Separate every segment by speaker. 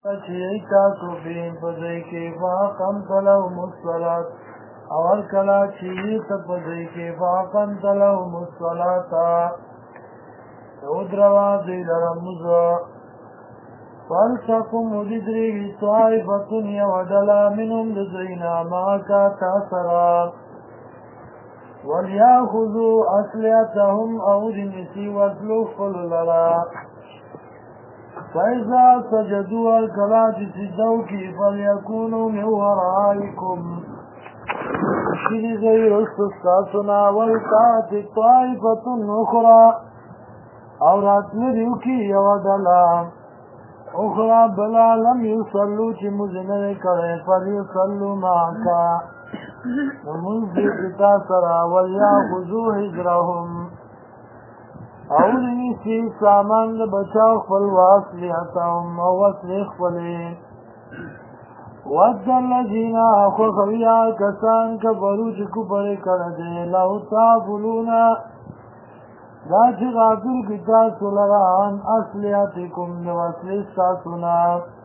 Speaker 1: چې تاسو بین پدې کې فاقمت لهم الصلاة اول کلا چې ته پدې کې فاقمت لهم الصلاة او دروا دې لرمز فالتقم ودري طائفة يودلا منهم لزينا معك تاثرا وليأخذوا أسلحتهم أو جنسي واتلوا خللا فإذا سجدوا الكلاة سجدوك فليكونوا من ورائكم شری غیر استسقاسنا والتات طائفة أخرى او راتلریو کی یودلا اخرى بلا لم يصلوا چی مزنر کرے فلیصلوا معاکا ومنزی اتا سرا ولیاخذوا حجرهم اولنی سی سامان دا بچاو خفل واسلیحتهم او واسلیح خفلین ود الذین خوخویا کسان کفرو چکو پرے کرده لو تابلونا دا چه غافل کتا سلران اصلیاتکم دو اصلی ساسونا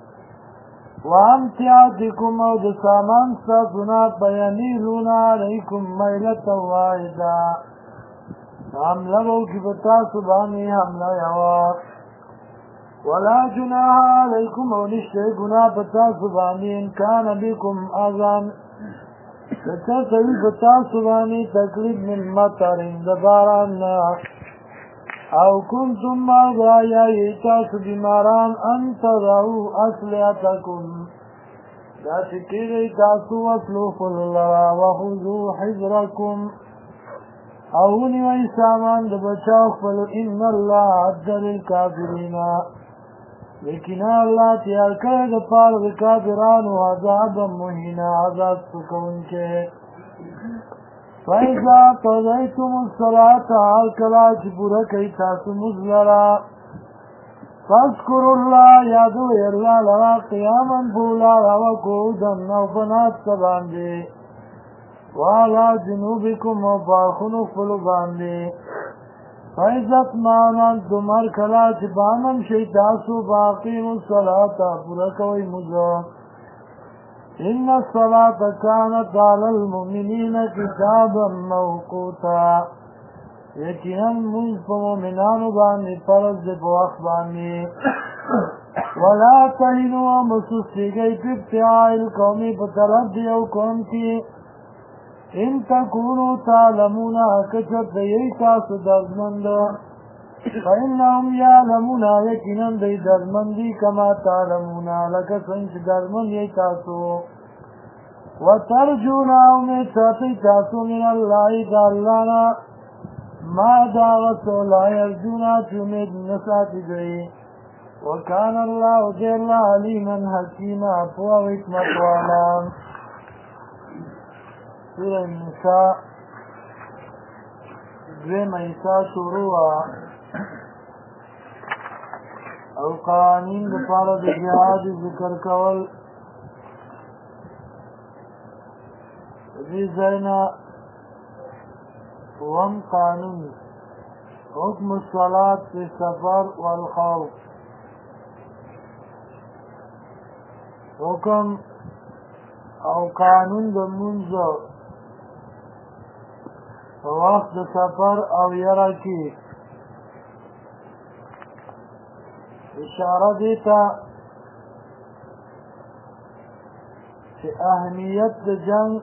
Speaker 1: وامتیاتکم او دو سامان ساسونا بیمیلونا علیکم میلتا واحدا حملہ بو کی بتا سبانی حملہ یوا ولا جناح علیکم او نشتے گناہ بتا سبانی انکان بکم آزان بتا سوی بتا سبانی تقریب من مطرین دباران او کنتم مرضا یا ایتاس بیماران انت رعو اصلیتکم دا چکی گئی تاسو اصلو فلاللہ وخذو حضرکم اونی وی سامان دا بچاو خفلو ان اللہ عد للکافرین لیکن اللہ تیار کرد پار دا کافرانو عذابا مہینا عذاب سکون کے فَإِذَا قَضَيْتُمُ الصَّلَاةَ عَلْكَلَا چِپورا کئی تاسو مزلرا فَاذْكُرُوا اللَّهَ یادوی اللہ لرا قیاما بولا وقعودا او فنات سباندے وعلى جنوبكم وفاخنو فلو باندے فَإِذَا اطْمَأْنَنْتُمْ هَرْكَلَا چِبَامَنْ شَيْتَاسُ فَأَقِيمُوا الصَّلَاةَ پورا کوئی مزا ان الصلاة كانت على المؤمنين كتابا موقوتا یقینا منز پا مومنانو باندې فرض دے پا وقت باندې ولا تهنوا مسوسی گئی پی ابتعاء القومی پا طرف دیو قوم کی ان تکونو تعلمون کچت دی تاسو درمند فإنهم یعلمون یقینا دی درمندی کما تعلمون لکه څنګه درمند یی تاسو وترجون امید ساتي تاسو من الله تعالی ما دا رسول يرجون امید نساتي دی وکان الله جل علیما حکیما او حکمت والا سورة النساء دویم ایسا شروع او قوانین دپاره د جهاد ذکر کول دې ځاینا وم قانون حکم الصلاة في السفر والخوف حکم او قانون د منځ وقت سفر او یرا کی اشاره دیتا چې اهمیت د جنگ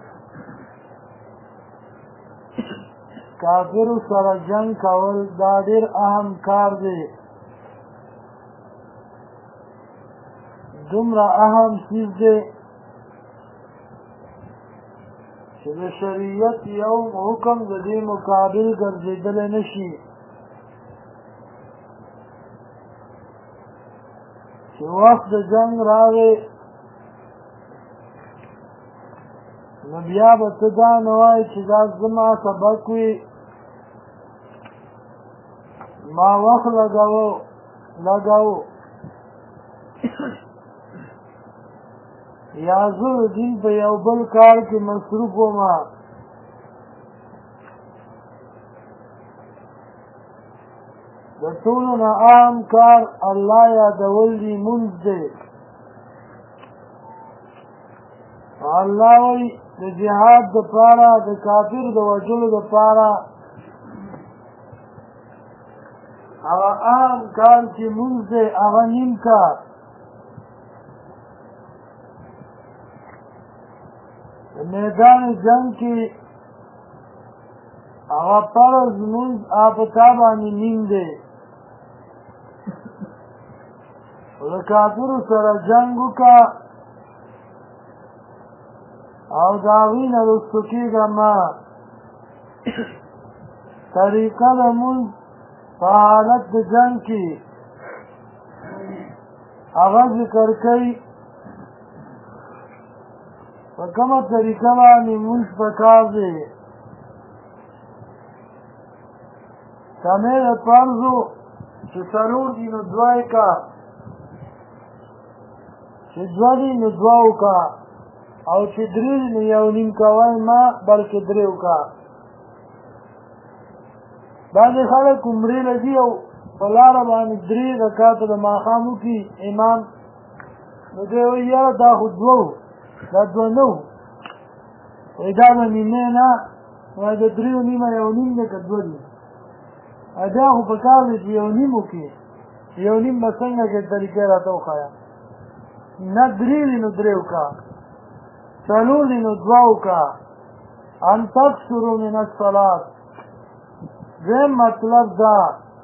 Speaker 1: کافر سره جنگ کول دا ډیر اهم کار دی دومره اهم چیز دی چې د شریعت یو حکم د دې مقابل ګرځېدلی نشي چې وخت د جنگ راغی نو بیا به ته دا نه وایې چې دا زما سبق وي ما وخت لګاو یا زه دین په یو بل کار کې مصروف وم د ټولو نه عام کار الله یادول دي مونځ دی الله وی د جهاد د پاره د کافر د وجلو د پاره هغه عام کار چې مونږ دی هغه نیم کار د میدان جنگ کې هغه فرض مونږ په تا باندې نیم دی د کافرو سره جنګ وکړه او د هغوی نه رستو کېږه مه طریقه د مونځ په حالت د جنګ کې هغه ذکر کوي په کومه طریقه باندې مونځ پکار دی کمې د فرضو چې څلور دي نو دوه یې کا چې دوه دي نو دوه وکړه او چې درې دي نو یو نیم کوئ مه بلکې درې وکړه بعضې خلک عمرې لګي او په لاره باندې درې رکعاته د ماښام وکړي امام نو دی وایي یاره دا خو دوه وو دا دوه نه وو وایي دا به نیمې نه وایي د درېو نیمه یو نیم دی که دوه دي بیا خو پکار دی چې یو نیم وکړي یو نیم به څنګه چې طریقې راته وښایه نه درې دي نو درې وکړه څلور دي نو دوه وکړه ان تکثروا من الصلات دویم مطلب دا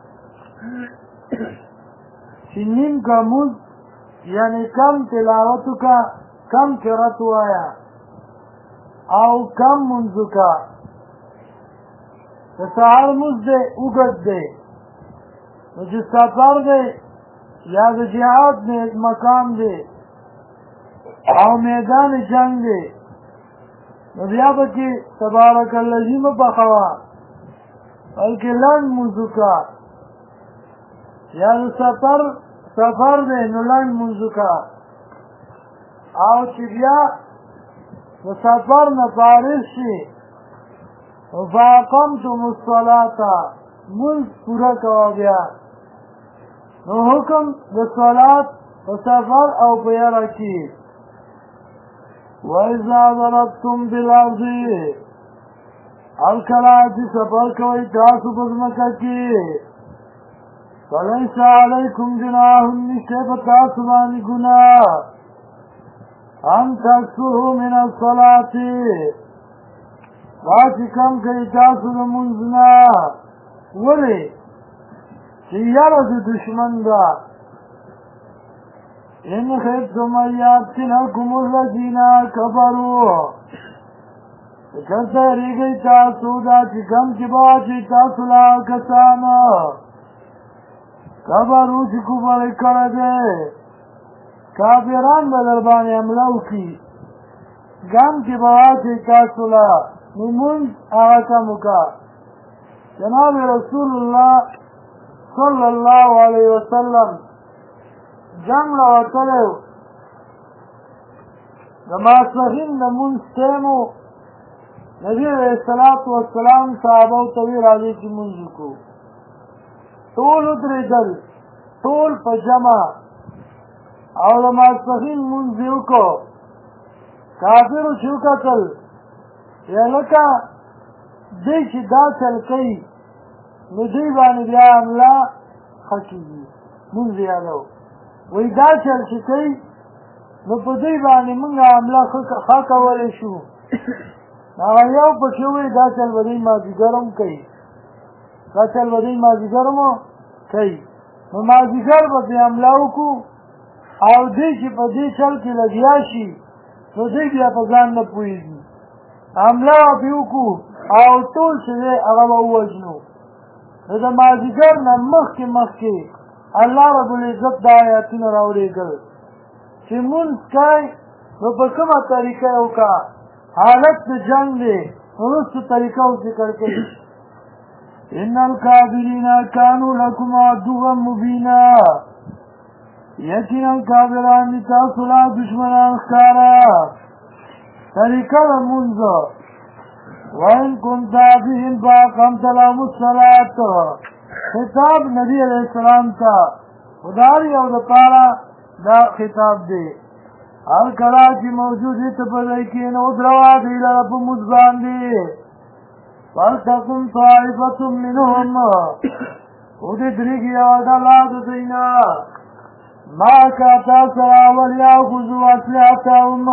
Speaker 1: چې نیم کا مونځ یعنې کم تلاوت وکړه کم قرات ووایه او کم مونځ وکړه د سهار مونځ دی اوږد دی نو چې سفر دی یا د جهاد مقام دی او میدان جنگ دی نو بیا پکې تبارک الذی مه پخوه بلکې لنډ مونځ وکړه یا د سفر دی نو لنډ مونځ وکړه او چې بیا د سفر نه فارغ شي فاقمتم الصلاة مونځ پوره کوه بیا نو حکم د صلات په سفر او په یره کې وَإِذَا ضَرَبْتُمْ بِالْأَرْضِ الکله چې سفر کوئ تاسو په ځمکه کې فَلَيْسَ عَلَيْكُمْ جُنَاحٌ نشته په تاسو باندې ګناه أَن تَقْصُرُوا مِنَ الصَّلَاةِ دا چې کم کوي تاسو د مونځ نه ولې چې یاره د دشمن ده إن خفتم أن يفتنكم الذين كفروا کته ریږئ تاسو دا چې کم چې به واچئ تاسو له کسانو کفرو چې کفر یې کړی دی کافران به در باندې حمله وکړي ګم چې به واچئ تاسو له نو مونځ هغه کم وکړه جناب رسول الله صلی الله علیه وسلم جنگ له وتلی و د ماسپښین د مونځ ټیم و نبي علیه الصلاة والسلام صحابو ته ویل راځئ چې مونځ وکړو ټول ودرېدل ټول په جمع او د ماسپښین مونځ یې وکړو کافرو چې وکتل یا لکه دی چې دا چل کوي نو دوی باندې بیا حمله ښه کېږي مونځ یادو وایي دا چل چې کوي نو په دوی باندې موږ حمله ښه کولی شو هغه یو پکې وایي دا چل به دوی مازدیګر هم کوي دا چل به دوی مازدیګر هم کوي نو مازدیګر به پرې حمله وکړو او دوی چې په دې چل کې لګیا شي نو دوی بیا په ځان نه پوهېږي حمله به وکړو او ټول چې دی هغه به ووژنو نو د مازدیګر نه مخکې الله رب العزت دا آیاتونه راولېږل چې مونځ کوئ نو په کومه طریقه یې وکړه حالت د جنګ دی وروستو طریقه او ذکر کوي ان الکافرین کانوا لکم عدوا مبینا یقینا کافران دي تاسو له دشمنان ښکاره طریقه د مونځ وَإِن كُنْتَ فِيهِمْ فَأَقَمْتَ لَهُمُ الصَّلَاةَ خطاب نبی علیہ السلام تا خدای او د پاره دا خطاب دی هر کله چې موجود یې ته په ځای کې نو ودروه دوی لره په مونځ باندې ولتکن طائفة منهم ودرېږي یوه ډله د دوی نه معك تا سره وليأخذوا أسلحتهم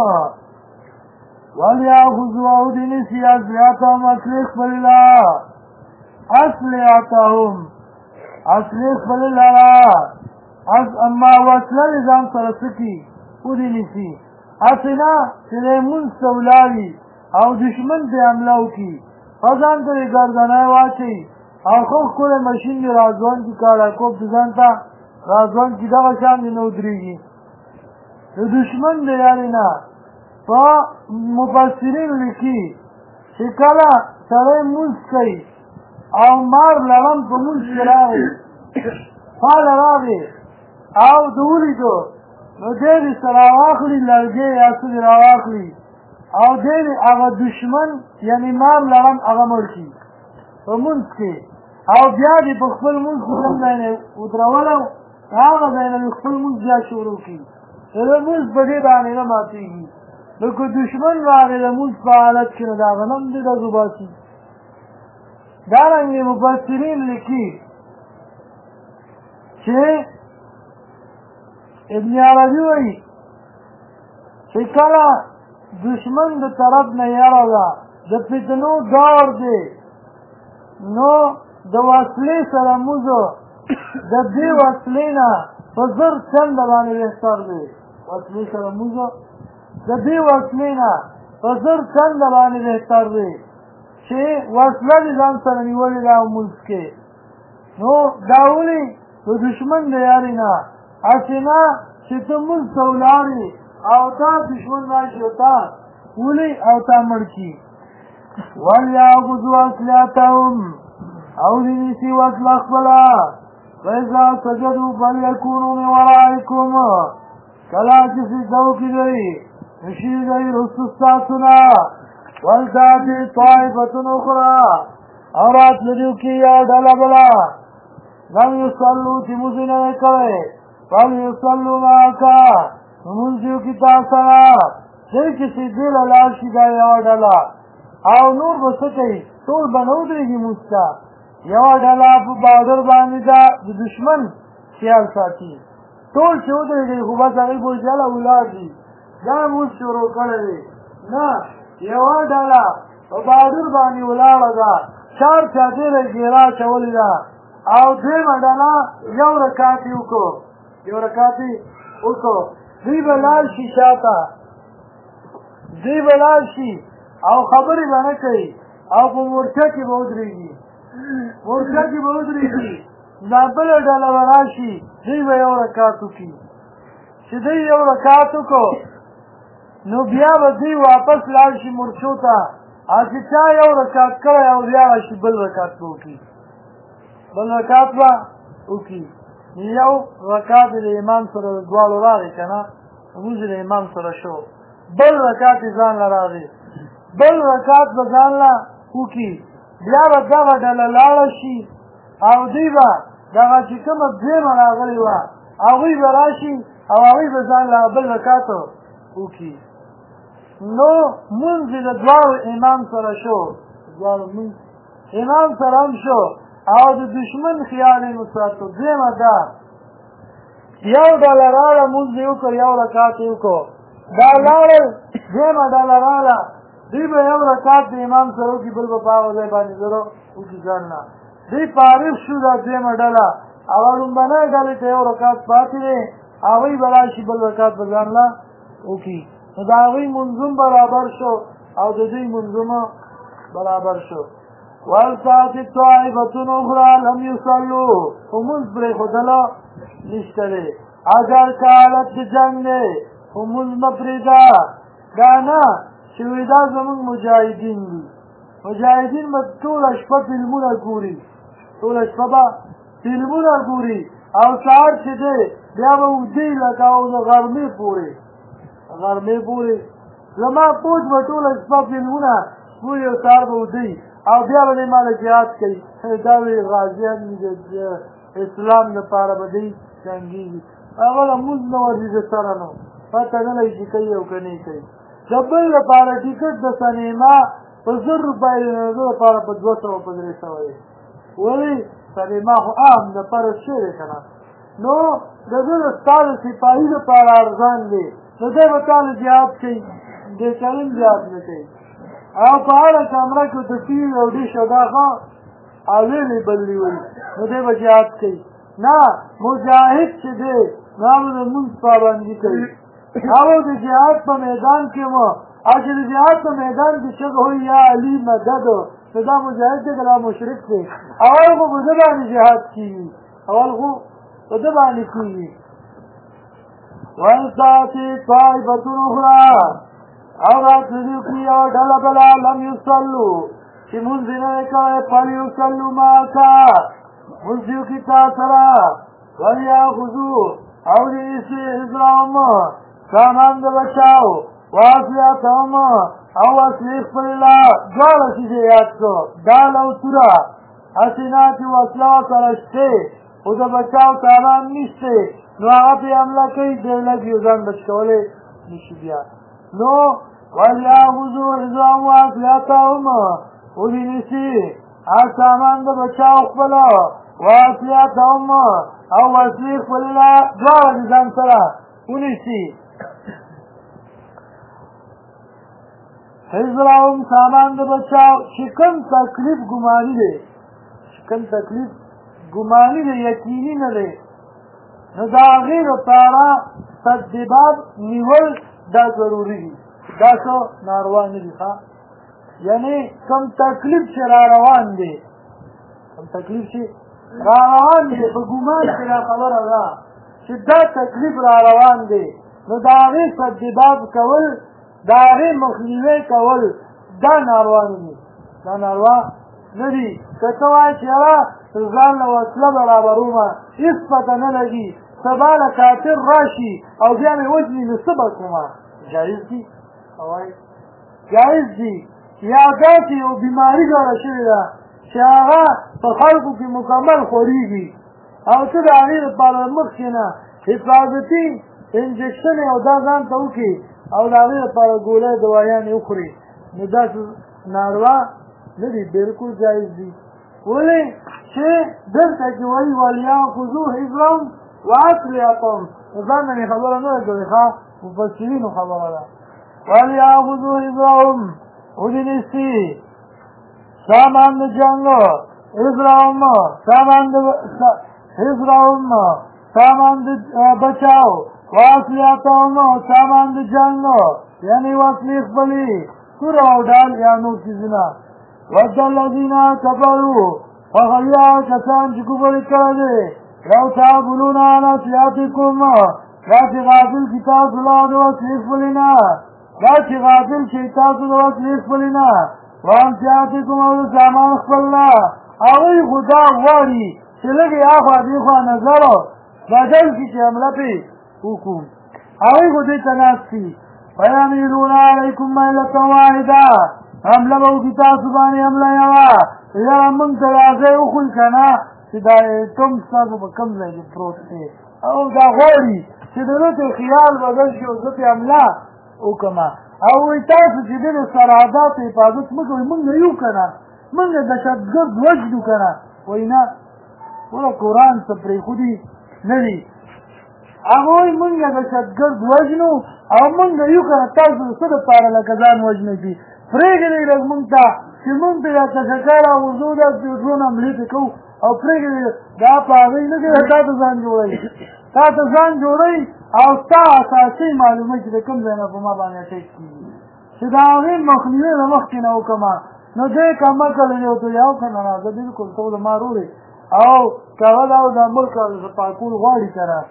Speaker 1: وليأخذوا او دې نیسي أسلحتهم اصلي خپل لره أسلحتهم اصلي خپل لره اما وسله دې ځان سره څه کي ودې نیسي هسې نه چې دی مونځ ته ولاړي او دشمن پرې حمله وکړي ښه ځان ته یې ګردنی واچوي او ښه ښکلی مشین دې راځوان کي کاړاکوب دې ځان ته راځوان کي دغه شان دې نه ودرېږي د دشمن د یارې نه په مفسرین لیکي چې کله سړی مونځ کوي او مار لړم په مونځ کې راغی فاله راغی او د ولیدو نو دی دې سره راواخلي لرګې یا څه دې راواخلي او دی دې هغه دشمن یعنې مار لړم هغه مړ کړي په مونځ کې او بیا دې په خپل مونځ کې کوم ځای نه ودرولو هغه ځای نه خپل مونځ بیا شروع کړي د مونځ په دې باندې نه ماتېږي نو که دشمن راغی د مونځ په حالت کې نو د هغه نه هم دې ډز وباسي دارنګې مفسرین لیکي چې ابن عربي وایي چې کله دشمن د طرف نه یاره ده د فتنو دور دی نو د وسلې سره موزو د دې وسلې نه په زر چنده باندې بهتر دی وسلې سره موزو د دې وسلې نه په زر چنده باندې بهتر دی چې وسله دې ځان سره نیولې ده او مونځ کې نو دا ولې د دشمن د یارې نه هسې نه چې ته مونځ ته ولاړې او تا دشمن راشي او تا ولې او تا مړ کړي وليأخذوا أسلحتهم او دې نیسي وسله خپله فإذا سجدوا فليكونوا من ورائكم کله چې سجده وکړي دوی نو شي دوی رستو ستاسو نه ولتأتي طائفة أخرى او راتللي وکړي یوه ډله بله لم يصلوا چې مونځ یې نه دی کړی فليصلوا معك مونځ یې وکړي تا سره دی چې سجدې له لاړ شي دا یوه ډله او نور به څه کوي ټول به نه ودرېږي مونځ ته یوه ډله په بادر باندې ده د دشمن خیال ساتي ټول چې ودرېږي خو بس هغوی به جله ولاړ دي دا مونځ شروع کړی دی نه یوه ډله په بادر باندې ولاړه ده چار چاپېره ګیره اچولې ده او درېیمه ډله یو رکعت یې وکړو دوی به لاړ شي شاته دوی به لاړ شي او خبرې به نه کوي او په مورچه کې به ودرېږي دا بله ډله به راشي دوی به یو رکعت وکړي چې دوی یو رکعت وکړو نو بیا به دوی واپس لاړ شي مورچو ته او چې چا یو رکعت کړی او بیا راشي بل رکعت به وکړي یو رکعت د امام سره دواړو راغی که نه لمونځ د امام سره شو بل رکعت یې ځان له راغی بل رکعت به ځان له وکړي بیا به دغه ډله لاړه شي او دوی به دغه چې کومه درېیمه راغلې وه هغوی به راشي او هغوی به ځان له بل رکعت وکړي نو مونځ یې د دواړو امام سره شو امام سره هم شو او د دشمن خیال یې وساتو درېیمه ده یو ډله راغله مونځ یې وکړ یو رکعت یې وکړو دا لاړل درېیمه ډله راغله دوی به یو رکعت د امام سره وکړي بل به په هغه ځای باندې زره وکړي ځان نه دوی فارغ شو دا درېیمه ډله هغه لومبنۍ ډلې ته یو رکعت پاتې دی هغوی به راشي بل رکعت به ځان له وکړي نو د هغوی منظوم برابر شو او د دوی منظوم برابر شو ولتأتي طائفة أخرى لم يصلوا خو مونځ پرېښودله نشته دی اگر که حالت د جنګ دی خو مونځ مه پرېږده دا نه چې وایي دا زمونږ مجاهدین دي مجاهدین به ټوله شپه فلمونه ګوري او سهار چې دی بیا به اوږدې لکه او د غرمې پورې زما پوج به ټوله شپه فلمونه ګوري او سهار به اوږدې او بیا به دی ماله جهاد کوي دا وایي غازیان د اسلام لپاره به دی جنګېږي هغه له مونځ نه ورځي د سره نو پته نه لګي چې کوي او که نه کوي. د بل لپاره ټیکټ د سینما په 1000 روپۍ د ده لپاره په 200 په 300 دی. ولې سینما خو عام د فرض شی دی که نه. نو د ده د ستا د سپاهي لپاره ارزان دی. نو دی به تا له جهاد کوي، دې چلن جهاد نه کوي. او په هره کمره کې د ټي وي او ډیش او دا ښه اویلیبل وي، نو دی به جهاد کوي. نه مجاهد چې دی نو هغه د لمونځ پابندي کوي. هغه د جهاد په میدان کې و او چې د جهاد په میدان کې چغه وایي یا علي مدد، نو دا مجاهد دی که دا مشرک دی؟ اول خو په ده باندې جهاد کېږي، اول خو په ده باندې کېږي. وإن تأتي طائفة أخرى او راتلو کی یو ډله بله لم یصلوا چې مونځ یې نه دی کړی فلیصلوا معک مونځ یې وکړي تا سره ولیأخذوا او دې نیسي حذرهم سامان د بچاو واصلحتهم او وسلې خپلې له دواړه څیزې یاد کړو ډال او توره حسینات وسله ورسره شتې خو د بچاو سامان نشته نو هغه پرې حمله کوي دی لږ یو ځان بچ کولی نشي بیا. نو ولیأخذوا حذرهم واصلحتهم ودې نیسي هر سامان د بچاو خپله واصلحتهم او وسلې خپلې له دواړه د ځان سره ونیسي. حذرهم سامان د بچاو چې کوم تکلیف ګماني دی، چې کوم تکلیف ګماني دی یقیني نه دی، نو د هغې دپاره تدبیرات نیول دا ضروري دي. دا څه ناروا نه دي ښه، یعنې کوم تکلیف چې را روان دی، کوم تکلیف چې را روان دی په ګمان کې دا خبره ده چې دا تکلیف را روان دی، نو د هغې تدبیرات کول، د هغې مخنیوی کول دا ناروا نه دي، دا ناروا نه دي. که ته وایې چې یاره ځان له وسله برابرومه هېڅ پته نه لګي سبا له کافر راشي او بیا مې وژني نو څه به کومه، جایز دي؟ وایي جایز دي. یا داسې یو بیماري جوړه شوې ده چې هغه په خلکو کې مکمل خورېږي او ته د هغې دپاره مخکې نه حفاظتي انجکشن او دا ځان ته وکړي او د هغې دپاره ګولۍ دوایانې وخوري، نو داسې ناروا نه دي، بلکل جایز دي. ولې چې دلته کې وایي ولیأخذوا حذرهم واصلحتهم، ځان نه مې خبره نه ده کړې ښه، مفسرینو خبره ده. ولیأخذوا حذرهم ودې نیسي سامان د جنګ حذرهم سامان د بچاو واصلحتهم سامان د جنګ یعنې وسلې خپلې توره او ډال یا نور څیزونه. ود الذین کفروا هغه کسان چې کفر یې کړی دی لو تعبلون عن أسلحتكم دا چې غافل چې تاسو له د وسلې خپلې نه، دا چې غافل چې تاسو د وسلې خپلې نه وامتیاتکم او د سامان خپل نه. هغوی خو دا غواړي چې لږ یې اخوا دېخوا نظر بدل کړي چې حمله پرې وکړو، هغوی خو دې ته ناست دي. فیمیلون علیکم میلة واحده حمله به وکړي تاسو باندې حمله یوه، یاره موږ ته دا ځای وښوي که نه چې دا کوم ستاسو په کوم ځای کې پروت دی، او دا غواړي چې د ده ته خیال بدل شي او زه پرې حمله وکړمه. او وایي تاسو چې دې د سرحداتو حفاظت مه کوئ، موږ نه یو که نه، موږ دهشتګرد وژنو که نه. وایي نه، وله قرآن څه پرېښودي نه دي. هغه وایي موږ دهشتګرد وژنو او موږ یو که نه، تاسو د څه دپاره لکه ځان وژنئ چې پرېږدئ لږ موږ ته چې موږ پرې دا تشکر راغورځو داسې ډرون حملې پرې کوو او پرېږدئ دا په هغوی نه کوي، تا ته ځان جوړوي، تا ته ځان جوړوي او ستا اساسي معلوموي چې د کوم ځای نه په ما باندې اټیک کېږي چې د هغې مخنیوی د مخکې نه وکړمه. نو دی که مکل دی ورته یو که نه، زه بلکل ته د ما رورې او که هغه دا د ملک پاکول غواړي که نه.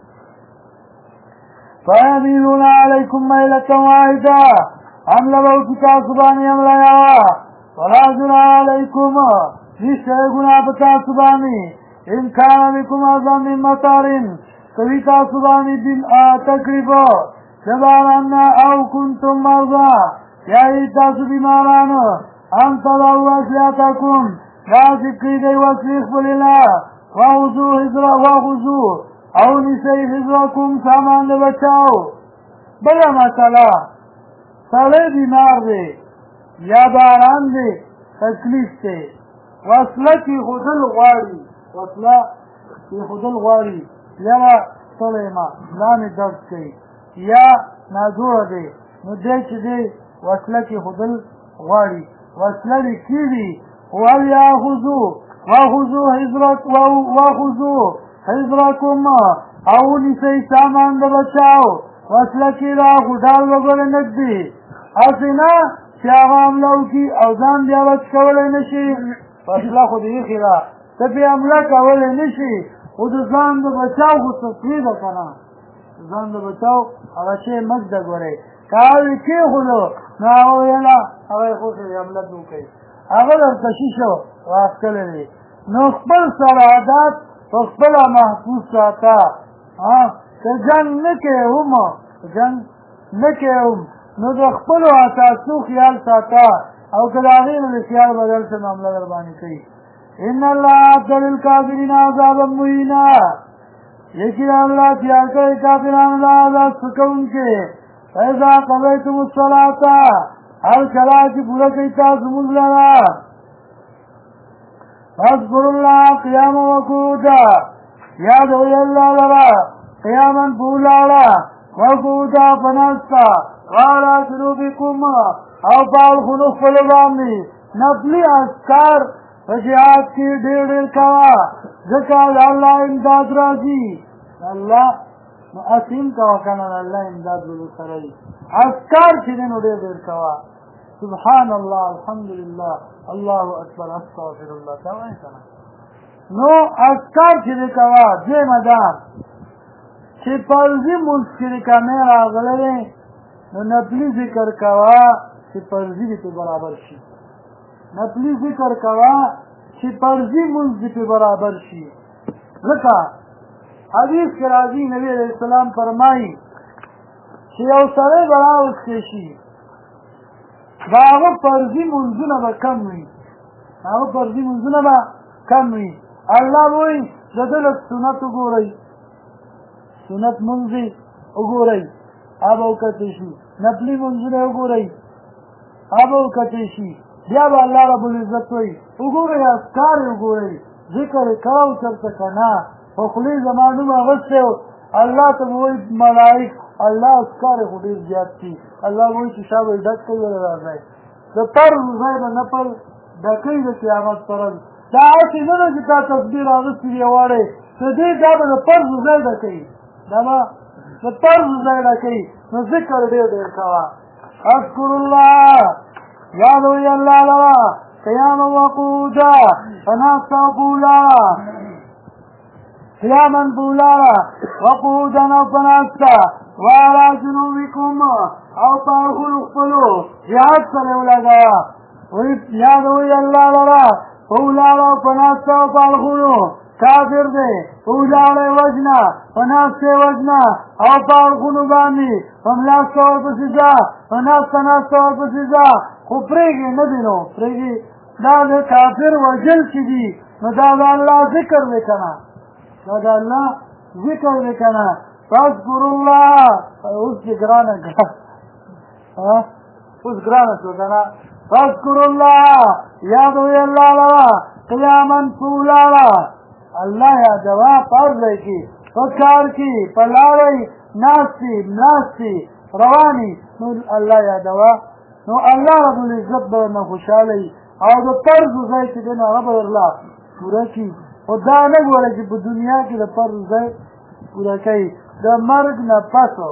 Speaker 1: فیمیلون علیکم میلة واحده حمله به وکړي تاسو باندې حمله یوه. ولا جناح علیکم نشته ګناه په تاسو باندې ان کان بکم اذى من مطر کوي تاسو باندې تکلیف د باران نه او کنتم مرضى یا تاسو بیماران ان تضعوا اسلحتکم دا چې کړئ وسلې خپلې نه واخذوا او نیسئ حذرکم سامان د بچاو بله مسله سړی بیمار دی یا باران دی تکلیف دی وصله کېښودل غواړي وصله کېښودل غواړي یاره ستړی یم ملا مې درد کوي یا ناجوړه دی نو دی چې دی وصله کېښودل غواړي وصله دې کېږي واخذو حذرکم او ونیسئ سامان د بچاو وصله کې دا غوډال وګوره نږدې هسې نه چې هغه حمله وکړي او ځان بیا بچ کولی نه شي وصله خو دې ایښې ده ته پرې حمله کولی نه شي خو د ځان د بچاو خو تصویر ده که نه ځان د بچاو هغه شی مږ ده ګورئ که هغه یې کېښودو نو هغه ویله هغه یې خوښې دی حمله دې وکړئ هغه درته شي شو واخکلی دی نو خپل سرحدات په خپله محفوظ ساته که جنګ نه کوې هم جنګ نه کوې هم نو د خپلو اساسو خیال ساته او که د هغې نه د خیال بدل څه معامله در باندې کوي ان الله اعد للکافرین عذابا مهینا یقینا الله تیار کړی کافرانو له عذاب څکوونکې فاذا قضیتم الصلاة هر کله چې پوره کوئ تاسو لمونځ لره فاذکروا الله قیاما وقعودا یادوئ الله لره قیاما په ولاړه وقعودا په ناسته وعلى جنوبکم او په اړخونو خپلو باندې نفلي اذکار په جهاد کې ډېر ډېر کوه ځکه د الله امداد راځي الله نو اسیم کوه که نه د الله امداد به سره وي اذکار چې دی نو ډېر ډېر کوه سبحان الله الحمدلله الله اکبر استغفر الله کوئ که نه نو اذکار چې دی کوه دویمه ده چې فرضي مونځ کې د کمۍ راغلی دی نو نفلي ذکر کوه چې فرضي دې پې برابر شي نفلي ذکر کوه چې فرضي مونځ دې پې برابر شي ځکه حدیث کې راځي نبي علیه السلام فرمایي چې یو سړی به راوستی شي د هغه فرضي مونځونه به کم وي هغه فرضي مونځونه به کم وي الله به وایي د ده لږ سنت وګورئ سنت مونځ وګورئ هغه به وکتلی شي نفلي مونځونه یې وګورئ هغه به وکتلی شي بیا به الله رب العزت وایي وګورئ اذکار یې وګورئ ذکر یې کوه چېرته که نه په خولې زما نوم اغوستی و الله ته به وایي ملایک الله اذکار یې خو ډېر زیات دي الله به وایي چې شا به یې ډک کوي وله راځئ د فرض ځای به نفل ډکوي د قیامت په ورځ دا هسې نه ده چې تا تصبیر اغوستي دي غواړې د دې دا به د فرض ځای ډکوي دا به د فرض ځای ډکوي نو ذکر ډېر ډېر کوه اذکر الله یادوئ الله لره قیاما وقعودا په ناسته او په ولاړه قیاما په ولاړه وقعودا او په ناسته وعلى جنوبکم او په اړخونو خپلو جهاد سره یې ولګوه یادوئ الله لره په ولاړه او په ناسته او په اړخونو کافر دی په ولاړه یې وژنه په ناسته یې وژنه او په اړخونو باندې په ملاسته ورپسې ځه په ناسته ناسته ورپسې ځه خو پرېږې نه دي نو پرېږې دا د کافر وژل چې دي نو دا د الله ذکر دی که نه دا د الله ذکر دی که نه فاذکر الله اوس چې ګرانه اوس ګرانه شو که نه فاذکر الله یادوئ الله لره قیاما په ولاړه الله یادوه په هر ځای کې په کار کې په لارې ناستې روانې نو الله یادوه نو الله رب العزت به درنه خوشحاله وي او د فرض ځای چې دی نو هغه به درله پوره کړي خو دا نه ګوره چې په دنیا کې د فرض ځای پوره کوي د مرګ نه پسو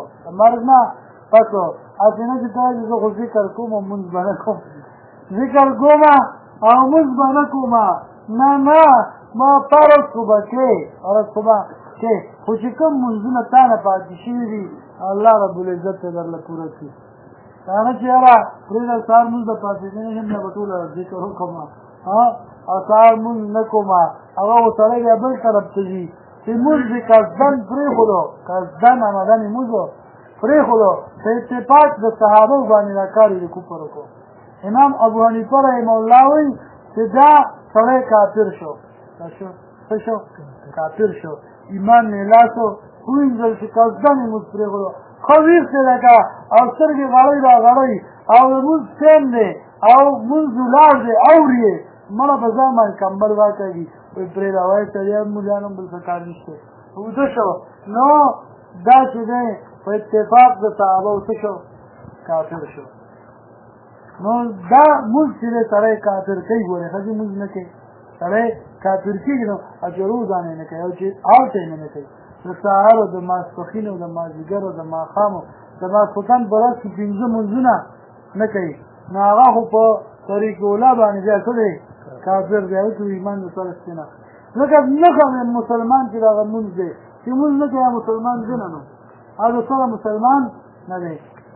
Speaker 1: هسې نه چې ته وایي زه خو ذکر کوم او مونځ به نه کوم ذکر کوم او مونځ به نه کوم نه ما فرض خو به کې خو چې کوم مونځونه تا نه پاتې شوي دي الله رب العزت ته درله پوره کړي دا نه چې یاره پرېږده سهار مونځ د پاڅېدنې هم نه به ټوله ذکر وکړم او سهار مونځ نه کوم هغه و سړی بیا بل طرف ته ځي چې مونځ یې قصدن پرېښودو قصدن آمدن یې مونځ پرېښودو په اتفاق د صحابو باندې دا کار یې د کفر وکړو امام ابو حنیفه رحمه الله وایي چې دا سړی کافر شو څه شو کافر شو ایمان یې لاسو ووینځل چې قصدن یې مونځ پرېښودو ښه ویښ دی لکه او سترګې غړۍ را غړۍ او لمونځ ټیم دی او مونځ ولاړ دی اوري یې مړه په ځان باندې کمبل راکوي وایي پرېږده وایي سړي مولان هم بل څه کار نشته اوده شو نو دا چې دی په اتفاق د صحابه څه شو کافر شو نو دا مونځ چې دی سړی کافر کوي ګورې ښځې مونځ نه کوي سړی کافر کېږي نو چې روزانه یې نه کوي او چې هر ټایم یې نه کوي د سهار او د ماسپښین او د مازدیګر او د ماښام او د ماسخوتن په ورځ کې پنځه مونځونه نه کوي نو هغه خو په طریق اوله باندې بیا څه دی کافر دی هغه ایمان د سره شته نه ځکه نښه مسلمان چې دغه مونځ دی چې مونځ نه کوي مسلمان دی نه نو هغه سره مسلمان نه دی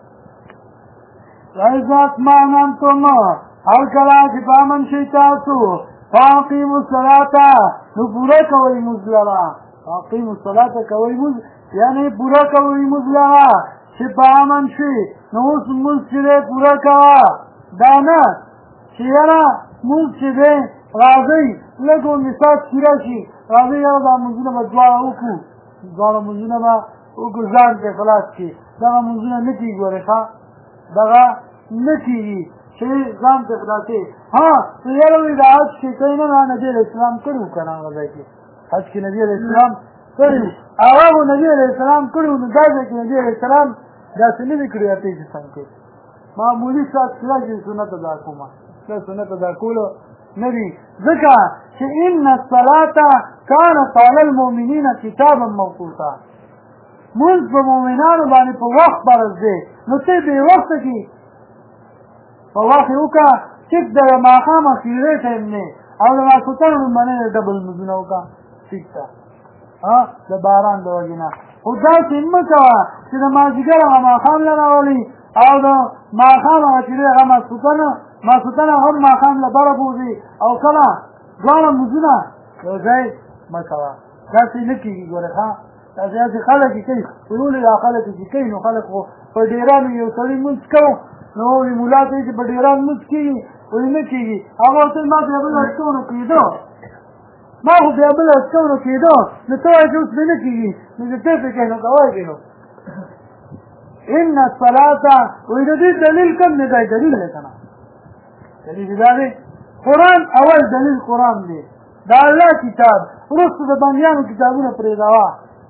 Speaker 1: وإذا اطمأننتم هر کله چې په امن شئ تاسو فاقیموا الصلاة نو پوره کوئ مونځ لره فاقیموا الصلاة کوئ مونځ یعنې پوره کوئ مونځ لره چې په امن شي نو اوس مونځ چې دی پوره کوه دا نه چې یاره مونځ چې دی راځئ لږ مثال پوره شي راځئ یاره دا مونځونه به دواړه وکړو دواړه مونځونه به وکړو ځان ته خلاص کړي دغه مونځونه نه کېږي ګورې ښه دغه نه کېږي چې ځان ته خلاصې ها یاره وایي دا حج چې کوي نه نبي علیه السلام کړي وو که نه هغه ځای کې حج کې نبي علیه السلام کړي وو هغه خو نبي علیه السلام کړي وو نو دا ځای کې نبي علیه السلام داسې نه وي کړي اتې چې څنګه کوي معمولي ساعت کړه چې سنت ادا کومه دا سنت ادا کولو نه دي ځکه چې ان الصلاة کانت علی المؤمنین کتابا موقوتا مونځ په مؤمنانو باندې په وخت فرض دی نو ته بې وخته کې په وخت یې وکړه ټیک د ماښام اخیری ټایم دی او د ماسخوتن لومړنۍ ډبل مونځونه وکړه ټیک ده د باران د وجې نه خو داسې مه کوه چې د مازدیګر هغه ماښام له راولي او د ماښام هغه چې دی هغه ماسخوتن هغه هم ماښام له بره بوځي او کله دواړه مونځونه یو ځای مه کوه داسې نه کېږي ګوره ښه داسې خلک یې کوي ولې دا خلک چې کوي نو خلک خو په ډېرانو یو سړي مونځ کوه نو وایي ملا ته چې په ډېران مونځ کېږي وایي نه کېږي هغه ورته ما بیا بل اټکونه کېده ما خو بیا بل اټکونه کېده نو ته وایې چې اوس مې نه کېږي نو چې ته پې کوې نو کوی دې نو ان الصلاة وایي د دې دلیل کوم دی دا دلیل دی که نه دلیل دا دی قرآن اول دلیل قرآن دی دا الله کتاب وروسته د بندیانو کتابونه پرېږدوه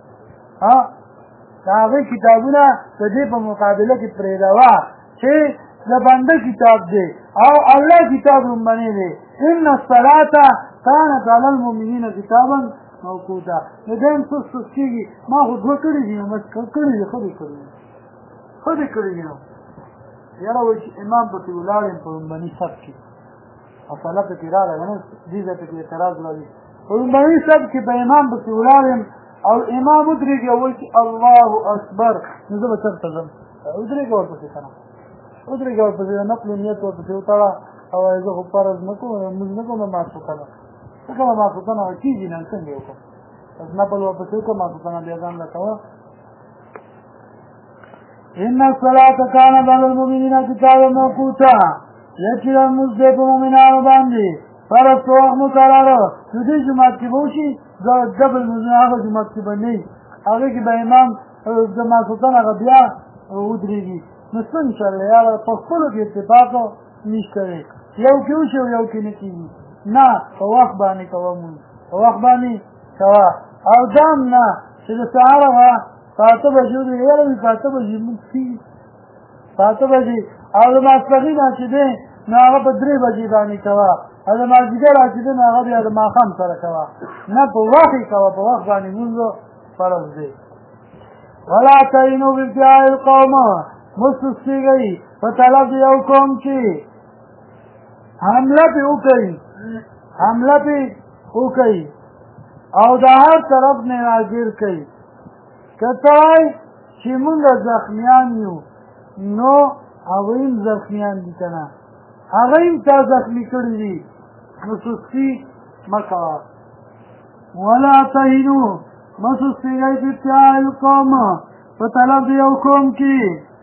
Speaker 1: د هغې کتابونه د دې په مقابله کې پرېږدوه چې د بنده کتاب دی او الله کتاب لومړنی دی ان الصلاة کانت علی المؤمنین کتابا موقوتا نو دیم سست کېږي ما خو دوه کړي دي نو کړي دي ښه دې کړي دي ښه دې کړي دي نو یاره وایي چې امام پسې ولاړ یم په لومړني صف کې مسله پکې راغله که نه دې ځای پکې اعتراض راځي په لومړني صف کې په امام پسې ولاړ یم او امام ودرېږي او وایي چې الله اکبر نو زه به چېرته ځم ودرېږه ورپسې که نه ودرېږه ورپسې د نقل نیت ورپسې وتړه او زه خو فرض نه کوم مونځ نه کوم ماسخوتنه ځکه به ماسخوتنه هغه کېږي نه څنګه یې وکړم بس نفل ورپسې وکړه ماسخوتنه بیا ځان له کوه ان الصلاة کانت علی المؤمنین کتابا موقوتا یقینا لمونځ دی په مؤمنانو باندې فرض په وخت مقرره نو دې جومات کې به وشي ډبل مونځونه هغه جومات کې به نه وي هغې کې به امام د ماسخوتن هغه بیا ودرېږي نو څنګه چلې یاره په خپلو کې اتفاق نشته دی یو کې وشي او یو کې نه کېږي نه په وخت باندې کوه مونځ په وخت باندې کوه او دا هم نه چې د سهاره وه په 8 بجې ودرېږي یاره وي په 8 بجې مونځ کېږي په 8 بجې او د ماسپښین چې دی نو هغه په 3 بجې باندې کوه او د مازدیګر چې دی نو هغه بیا د ماښام سره کوه نه په وخت یې کوه په وخت باندې مونځ فرض دی ولا تهینوا بابتغاء القوم مستسقیږئ په طلب د یو قوم چې حمله پې وکړئ او د هر طرف نه راګیر کوي که ته وایې چې مونږ زخمیان یو نو هغوی هم زخمیان دي که نه هغوی هم تا زخمي کړي دي نو سستي مه کوه ولا تهینوا مه سستیږئ په ابتغاء القوم په طلب د یو قوم کې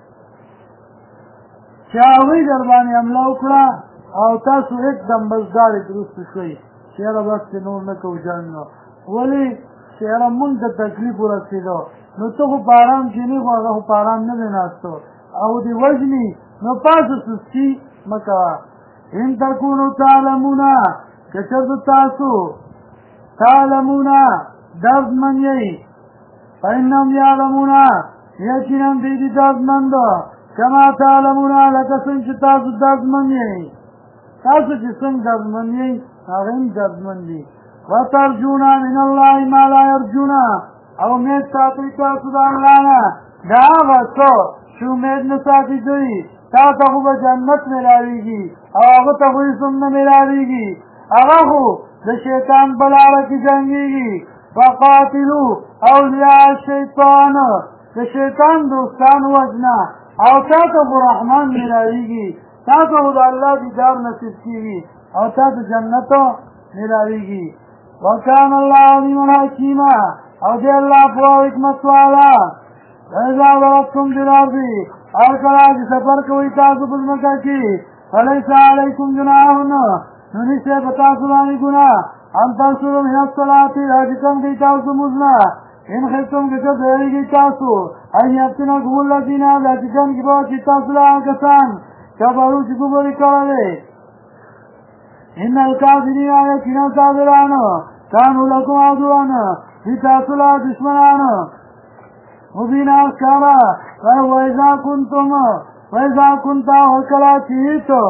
Speaker 1: چې هغوی در باندې حمله وکړه او تاسو एकदम بس داړې درست شوئ چې یاره بس چې نور نه کوو جنګ ولې چې یاره مونږ ته تکلیف ورسېدو نو ته خو په ارام کښېنې خو هغه خو په ارام نه دی ناستو او دې وژني نو پاسه سستي مه کوه ان تکونو تعلمونه که چېرته تاسو تعلمونه دردمند یئ فإنهم یعلمونه یقینا دوی دي دردمند کما تعلمونه لکه څنګه چې تاسو دردمند یئ تاسو چې څنګه دردمند یئ هغه هم دردمند دي وترجون من الله ما لا يرجون او امید ساتئ تاسو د الله نه دا هغه څه چې امید نه ساتي دوی تا ته خو به جنت میلاویږي او هغه ته خو هېڅ هم نه میلاویږي هغه خو د شیطان په لاره کې جنګېږي فقاتلو اولیاء الشیطان د شیطان دوستان وژنه او تا ته خو رحمان میلاویږي تا ته خو د الله دیدار نصیب کېږي او تا ته جنت میلاویږي وکان الله علیما حکیما او دی الله پوه او حکمت والا فاذا ضربتم فی الارض هر کله چې سفر کوئ تاسو په ځمکه کې فلیس علیکم جناح نو نشته په تاسو باندې ګناه ان تاسو من الصلاة چې کوم دی تاسو لمونځ نه ان خفتم که څه ویریږي تاسو ان یفتنکم الذین دا چې کوم کې به چې تاسو له هغه کسان کفرو چې کفر یې کړی ان الکافرین یقینا کافران کانوا لکم عدوا دي تاسو له دشمنانو مبینا ښکاره وإذا كنت وکله چې هیڅو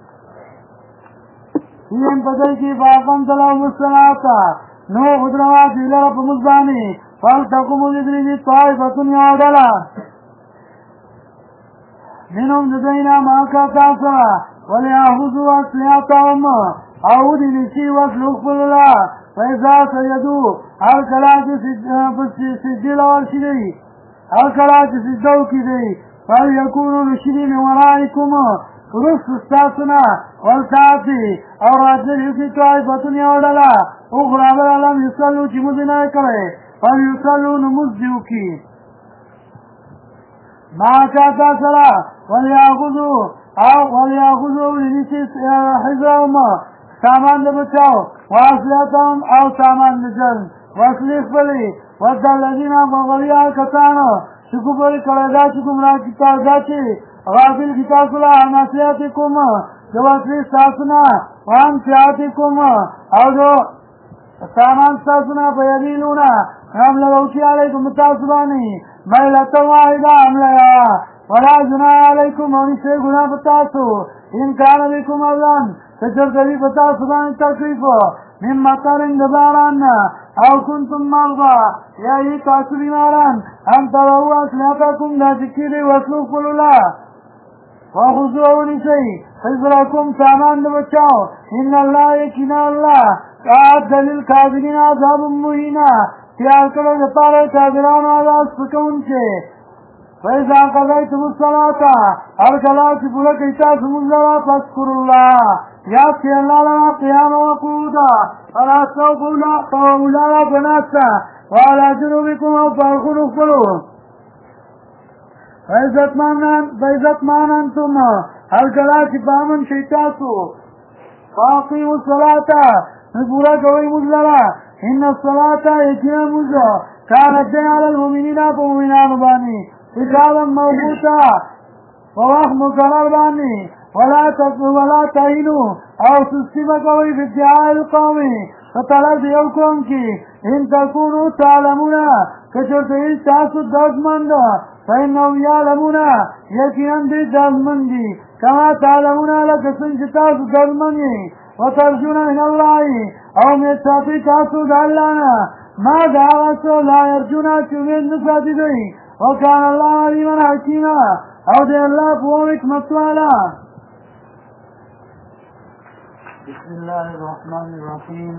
Speaker 1: فیم په ځای کې فاقمت لهم الصلاة نو ودروا دوی لره په موږ باندې فلتقم ودرېږي طائفة یوه ډله منهم د دوی نه معاکه تا سره وليأخذوا أسلحتهم او دې نیسي وسلو خپل له فإذا سجدوا هر کله چې سجدې له ورشي دی هر کله چې سجده وکړي دی فلیکونوا نشي من ورائکم رست استاسنا والتاتي او راجل یوکی طائفة یوه ډله اخرى بل لم یصلوا چې مونځ نه کړی فلیصلوا نمونځ دې وکړي معاکه تا سره وليأخذوا لنیسي حذرهم سامان د بچاو واصلتهم او سامان د جنګ وصلې خپلې ود الذین غوغلیا کسانو چې کفر کړی دا چې ګمراه کتاب دا چې غافل کتاب له نصیحتکم د وصلې ستاسو نه وامتیاتکم او د سامان ستاسو نه په یمینونه حمله وکړي علیکم تاسو باندې میلة واحده حمله ولا جناح علیکم او نشته ګناه په تاسو ان کان بکم اذن کچرته وي په تاسو باندې تکلیف من مطر د باران او کنتم مرضى یا ای تاسو بیماران ان تروا اسلحتکم دا چې دی وسلو خپلو له وخذوا ونیسئ حذرکم سامان د بچاو ان الله یقینا الله اعد للکافرین عذاب مهینا تیار کړی دپاره کافرانو عذاب سپکوونکی فإذا قضيتم الصلاة هر کله چې پوره کړئ تاسو لمونځ لره فاذکروا الله یاد کړئ الله لره قیاما وقعودا ولا استووا لره په ناسته وعلى جنوبکم او په اړخونو خپلو فإذا اطمأننتم هر کله چې په امن شئ تاسو فاقیموا الصلاة نو پوره کوئ لمونځ لره ان الصلاة یقینا لمونځ کانت دی علی المؤمنین په مؤمنانو باندې کتابا موقوتا ووخت مقرر باندې ولا تهینوا او سستی مکوئ فی ادعاء القوم په طلب د یو قوم کې ان تکونوا تعلمون که چېرته وي تاسو ډاډمند فإنهم یعلمون یقینا دوی ډاډمند دي کما تعلمون لکه څنګه چې تاسو ډاډمند یئ وترجون من الله او امید ساتئ تاسو د الله نه ما د هغه څه لا یرجون چې امید نه ساتي دوی وکان الله علیما حکیما او دی الله پوه او حکمت والا بسم الله الرحمن الرحیم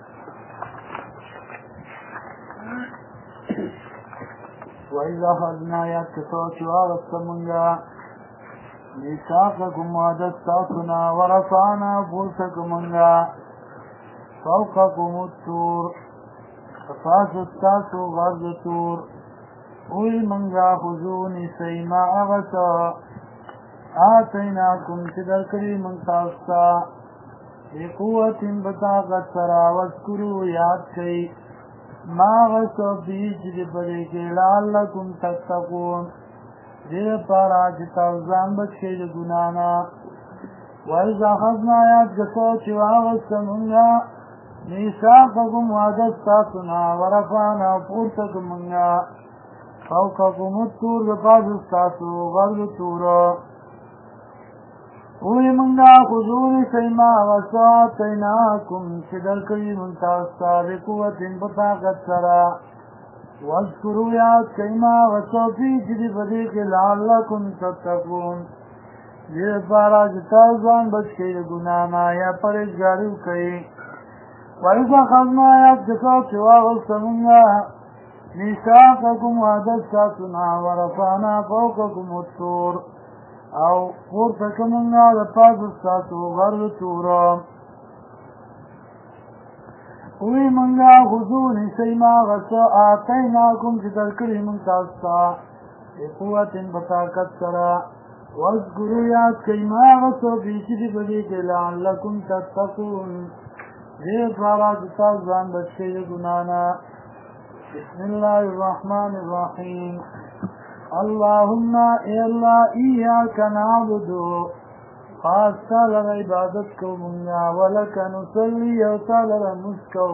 Speaker 1: وإذا أخذنا يتسوى واغسمنا ميثاقكم وعدتنا ورفعنا فوسكمنا فوقكم الطور فاسستاسو غرد طور اوی منگا خضونی سیما اغسا آتیناکم چدر کری منتاستا بقوت بطاقت سرا وذکرو یاد کئی ما غسو بیچ دی پدی که لعلکم تتقون دیر پارا چتا زان بچه دی گنانا وَإِذَا أَخَذْنَا آيَاتْ كَسَوْ وَغَسَّمُنَّا مِيثَاقَكُمْ وَعَدَسْتَاتُنَا وَرَفَعْنَا فُورْتَكُمْ مُنَّا فَوْقَكُمُ الطُّورُ بَعْضُ غَرْبُ طُورَ وی منگا خضون سیما وَسَاتَيْنَاكُمْ شدر کری منتاستا بِقُوَّةٍ بطاقت سرا وَاذْكُرُوا یاد سیما وَسَوْفِي جدی فَدِيقِ لَعَلَّكُمْ تَتَّقُونَ دیر پارا جتاو زان بچ کئی گنانا یا پرہیزگاریو کئی وَإِذَا خَذْنَا آیات جساو چوا غلطمونگا میثاقکم وعدستاتنا ورفعنا فوقکم الطور او پورتکمونگا دپاسستاتو غرد طورا وی منگا خضونی سیما غصا آتیناکم چترکری منتاستا بقوة بطاقت سرا واذکروا یاد کئی ما غصو بیچی دی بدی که لعلکم تتقون دیر پارا جتا زان بچه گنانا بسم اللہ الرحمن الرحیم اللہم اے اللہ ایاک نعبدو خاص تالر عبادت کو منگا ولک نصلی او تالر مسکو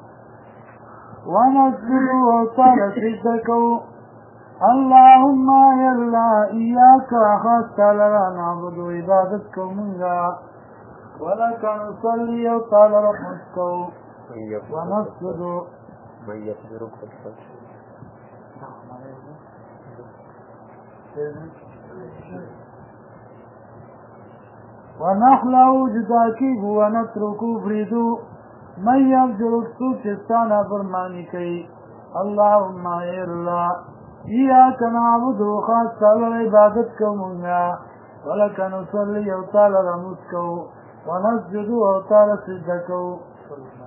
Speaker 1: ونسجدو او تالر سجدکو اللهم یا اللہ ایاک خاص تالر نعبدو عبادت کو منگا ولك نصلي وطال رحمتك ونسجد من يقدرك ونحلو جداكيب ونتركو فريدو من يفجرك سوچستانا فرماني كي اللهم يا الله إياك نعبد خاص تالر عبادتك منا ولك نصلي وطال رحمتك ونسجد وطال سجدك